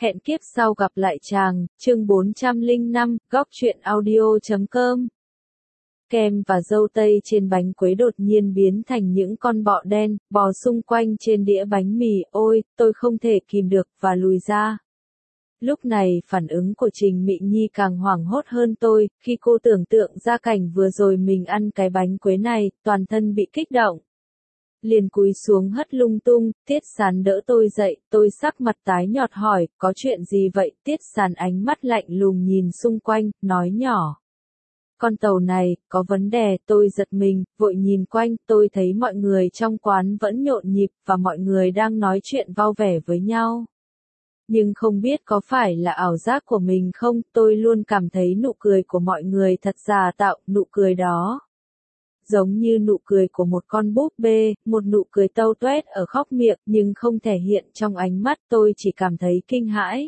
Hẹn kiếp sau gặp lại chàng, chương 405, góc truyện audio.com. Kem và dâu tây trên bánh quấy đột nhiên biến thành những con bọ đen, bò xung quanh trên đĩa bánh mì, ôi, tôi không thể kìm được, và lùi ra. Lúc này phản ứng của Trình Mị Nhi càng hoảng hốt hơn tôi, khi cô tưởng tượng ra cảnh vừa rồi mình ăn cái bánh quấy này, toàn thân bị kích động. Liền cúi xuống hất lung tung, Tiết Sán đỡ tôi dậy, tôi sắc mặt tái nhợt hỏi, có chuyện gì vậy? Tiết Sán ánh mắt lạnh lùng nhìn xung quanh, nói nhỏ. Con tàu này, có vấn đề, tôi giật mình, vội nhìn quanh, tôi thấy mọi người trong quán vẫn nhộn nhịp, và mọi người đang nói chuyện vui vẻ với nhau. Nhưng không biết có phải là ảo giác của mình không, tôi luôn cảm thấy nụ cười của mọi người thật giả tạo, nụ cười đó giống như nụ cười của một con búp bê, một nụ cười tâu tuét ở khóc miệng, nhưng không thể hiện trong ánh mắt, tôi chỉ cảm thấy kinh hãi.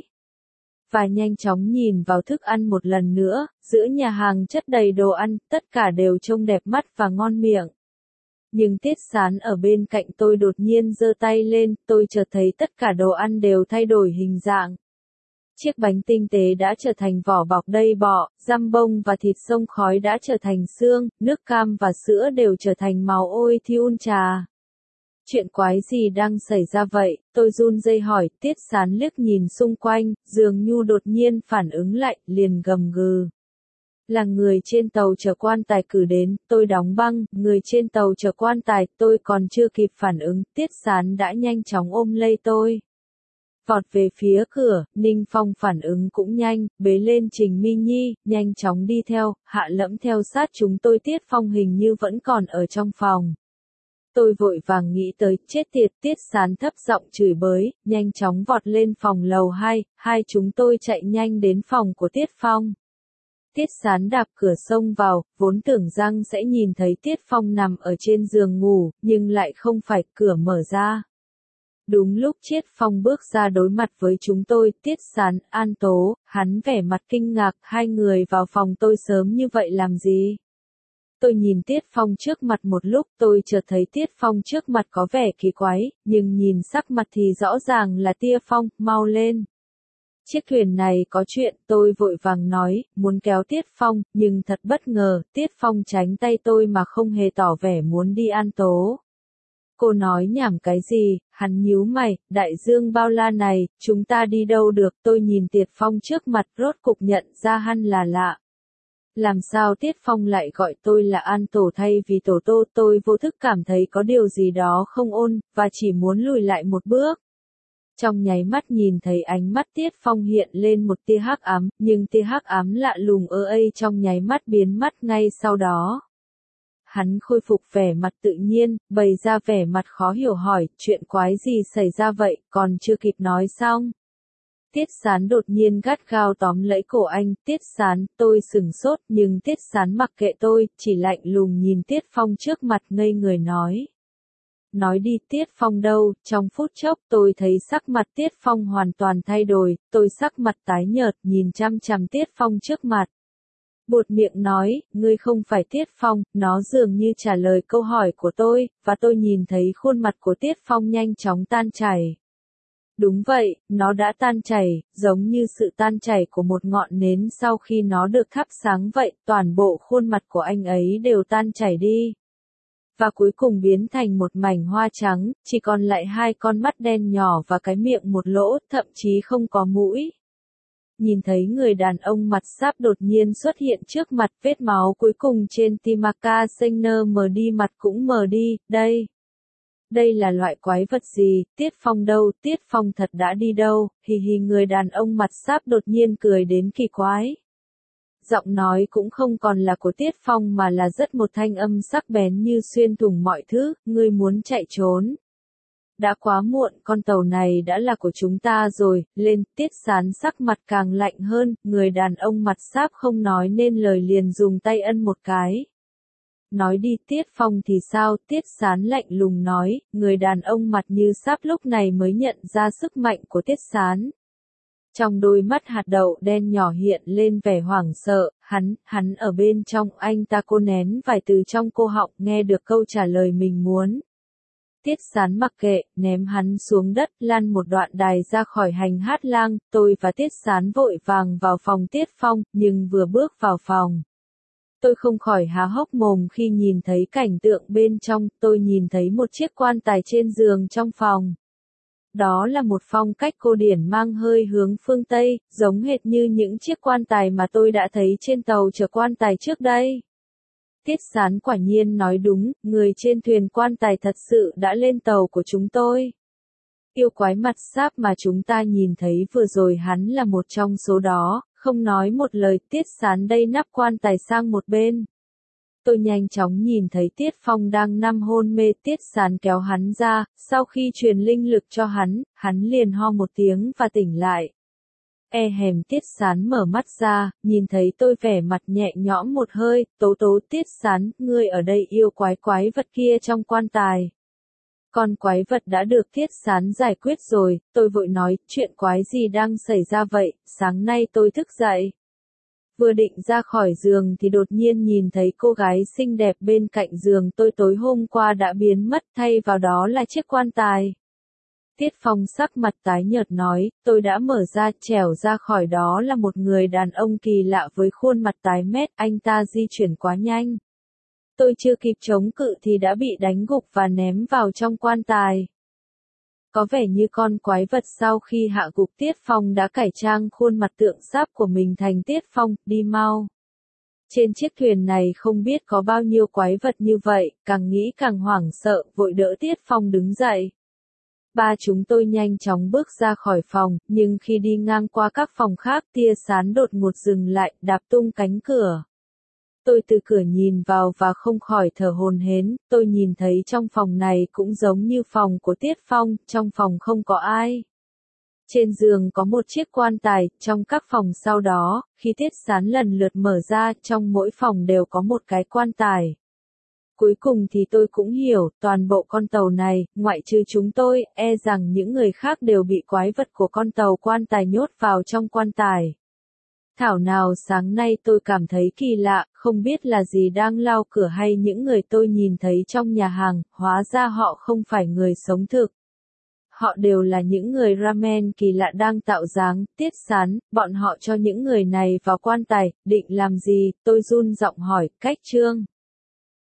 Và nhanh chóng nhìn vào thức ăn một lần nữa, giữa nhà hàng chất đầy đồ ăn, tất cả đều trông đẹp mắt và ngon miệng. Nhưng Tiết Sán ở bên cạnh tôi đột nhiên giơ tay lên, tôi chợt thấy tất cả đồ ăn đều thay đổi hình dạng. Chiếc bánh tinh tế đã trở thành vỏ bọc đầy bọ, răm bông và thịt xông khói đã trở thành xương, nước cam và sữa đều trở thành màu ôi thiun trà. Chuyện quái gì đang xảy ra vậy? Tôi run rẩy hỏi, Tiết Sán liếc nhìn xung quanh, dường như đột nhiên phản ứng lại, liền gầm gừ. Là người trên tàu chở quan tài cử đến, tôi đóng băng, người trên tàu chở quan tài, tôi còn chưa kịp phản ứng, Tiết Sán đã nhanh chóng ôm lấy tôi. Vọt về phía cửa, Ninh Phong phản ứng cũng nhanh, bế lên Trình Mị Nhi, nhanh chóng đi theo, Hạ Lẫm theo sát chúng tôi. Tiết Phong hình như vẫn còn ở trong phòng. Tôi vội vàng nghĩ tới, chết tiệt, Tiết Sán thấp giọng chửi bới, nhanh chóng vọt lên phòng lầu 2, hai chúng tôi chạy nhanh đến phòng của Tiết Phong. Tiết Sán đạp cửa xông vào, vốn tưởng rằng sẽ nhìn thấy Tiết Phong nằm ở trên giường ngủ, nhưng lại không phải, cửa mở ra. Đúng lúc Chiết Phong bước ra đối mặt với chúng tôi, Tiết Sán, An Tố, hắn vẻ mặt kinh ngạc, hai người vào phòng tôi sớm như vậy làm gì? Tôi nhìn Tiết Phong trước mặt một lúc, tôi chợt thấy Tiết Phong trước mặt có vẻ kỳ quái, nhưng nhìn sắc mặt thì rõ ràng là Tiết Phong, mau lên. Chiếc thuyền này có chuyện, tôi vội vàng nói, muốn kéo Tiết Phong, nhưng thật bất ngờ, Tiết Phong tránh tay tôi mà không hề tỏ vẻ muốn đi. An Tố. Cô nói nhảm cái gì? Hắn nhíu mày, đại dương bao la này, chúng ta đi đâu được? Tôi nhìn Tiết Phong trước mặt, rốt cục nhận ra hắn là lạ. Làm sao Tiết Phong lại gọi tôi là An Tổ thay vì Tổ Tô? Tôi vô thức cảm thấy có điều gì đó không ổn, và chỉ muốn lùi lại một bước. Trong nháy mắt nhìn thấy ánh mắt Tiết Phong hiện lên một tia hắc ám, nhưng tia hắc ám lạ lùng trong nháy mắt biến mất ngay sau đó. Hắn khôi phục vẻ mặt tự nhiên, bày ra vẻ mặt khó hiểu hỏi, chuyện quái gì xảy ra vậy, còn chưa kịp nói xong. Tiết Sán đột nhiên gắt gao tóm lấy cổ anh, Tiết Sán, tôi sửng sốt, nhưng Tiết Sán mặc kệ tôi, chỉ lạnh lùng nhìn Tiết Phong trước mặt ngây người nói. Nói đi, Tiết Phong đâu? Trong phút chốc tôi thấy sắc mặt Tiết Phong hoàn toàn thay đổi, tôi sắc mặt tái nhợt nhìn chăm chăm Tiết Phong trước mặt. Buột miệng nói, ngươi không phải Tiết Phong, nó dường như trả lời câu hỏi của tôi, và tôi nhìn thấy khuôn mặt của Tiết Phong nhanh chóng tan chảy. Đúng vậy, nó đã tan chảy, giống như sự tan chảy của một ngọn nến sau khi nó được thắp sáng vậy, toàn bộ khuôn mặt của anh ấy đều tan chảy đi. Và cuối cùng biến thành một mảnh hoa trắng, chỉ còn lại hai con mắt đen nhỏ và cái miệng một lỗ, thậm chí không có mũi. Nhìn thấy người đàn ông mặt sáp đột nhiên xuất hiện trước mặt, vết máu cuối cùng trên Timaka Sengner mờ đi, mặt cũng mờ đi, đây là loại quái vật gì? Tiết Phong đâu? Tiết Phong thật đã đi đâu? Hì hì, người đàn ông mặt sáp đột nhiên cười đến kỳ quái. Giọng nói cũng không còn là của Tiết Phong mà là rất một thanh âm sắc bén như xuyên thủng mọi thứ, ngươi muốn chạy trốn. Đã quá muộn, con tàu này đã là của chúng ta rồi, lên. Tiết Sán sắc mặt càng lạnh hơn, người đàn ông mặt sáp không nói nên lời liền dùng tay ân một cái. Nói đi, Tiết Phong thì sao? Tiết Sán lạnh lùng nói, người đàn ông mặt như sáp lúc này mới nhận ra sức mạnh của Tiết Sán. Trong đôi mắt hạt đậu đen nhỏ hiện lên vẻ hoảng sợ, hắn ở bên trong, anh ta cô nén vài từ trong cô họng, nghe được câu trả lời mình muốn. Tiết Sán mặc kệ, ném hắn xuống đất, lăn một đoạn đài ra khỏi hành hát lang, tôi và Tiết Sán vội vàng vào phòng Tiết Phong, nhưng vừa bước vào phòng, tôi không khỏi há hốc mồm khi nhìn thấy cảnh tượng bên trong, tôi nhìn thấy một chiếc quan tài trên giường trong phòng. Đó là một phong cách cổ điển mang hơi hướng phương Tây, giống hệt như những chiếc quan tài mà tôi đã thấy trên tàu chở quan tài trước đây. Tiết Sán quả nhiên nói đúng, người trên thuyền quan tài thật sự đã lên tàu của chúng tôi. Yêu quái mặt sáp mà chúng ta nhìn thấy vừa rồi hắn là một trong số đó, không nói một lời. Tiết Sán đây nắp quan tài sang một bên. Tôi nhanh chóng nhìn thấy Tiết Phong đang nằm hôn mê. Tiết Sán kéo hắn ra, sau khi truyền linh lực cho hắn liền ho một tiếng và tỉnh lại. Tiết Sán mở mắt ra, nhìn thấy tôi vẻ mặt nhẹ nhõm một hơi, tố Tiết Sán, ngươi ở đây yêu quái vật kia trong quan tài. Con quái vật đã được Tiết Sán giải quyết rồi, tôi vội nói, chuyện quái gì đang xảy ra vậy, sáng nay tôi thức dậy. Vừa định ra khỏi giường thì đột nhiên nhìn thấy cô gái xinh đẹp bên cạnh giường tôi tối hôm qua đã biến mất, thay vào đó là chiếc quan tài. Tiết Phong sắc mặt tái nhợt nói, tôi đã mở ra, trèo ra khỏi đó là một người đàn ông kỳ lạ với khuôn mặt tái mét, anh ta di chuyển quá nhanh. Tôi chưa kịp chống cự thì đã bị đánh gục và ném vào trong quan tài. Có vẻ như con quái vật sau khi hạ gục Tiết Phong đã cải trang khuôn mặt tượng sáp của mình thành Tiết Phong, đi mau. Trên chiếc thuyền này không biết có bao nhiêu quái vật như vậy, càng nghĩ càng hoảng sợ, vội đỡ Tiết Phong đứng dậy. Ba chúng tôi nhanh chóng bước ra khỏi phòng, nhưng khi đi ngang qua các phòng khác, Tiết Sán đột ngột dừng lại, đạp tung cánh cửa. Tôi từ cửa nhìn vào và không khỏi thở hổn hển. Tôi nhìn thấy trong phòng này cũng giống như phòng của Tiết Phong, trong phòng không có ai. Trên giường có một chiếc quan tài, trong các phòng sau đó, khi Tiết Sán lần lượt mở ra, trong mỗi phòng đều có một cái quan tài. Cuối cùng thì tôi cũng hiểu, toàn bộ con tàu này, ngoại trừ chúng tôi, rằng những người khác đều bị quái vật của con tàu quan tài nhốt vào trong quan tài. Thảo nào sáng nay tôi cảm thấy kỳ lạ, không biết là gì đang lao cửa hay những người tôi nhìn thấy trong nhà hàng, hóa ra họ không phải người sống thực. Họ đều là những người ramen kỳ lạ đang tạo dáng. Tiết Sán, bọn họ cho những người này vào quan tài, định làm gì? Tôi run giọng hỏi, cách Trương.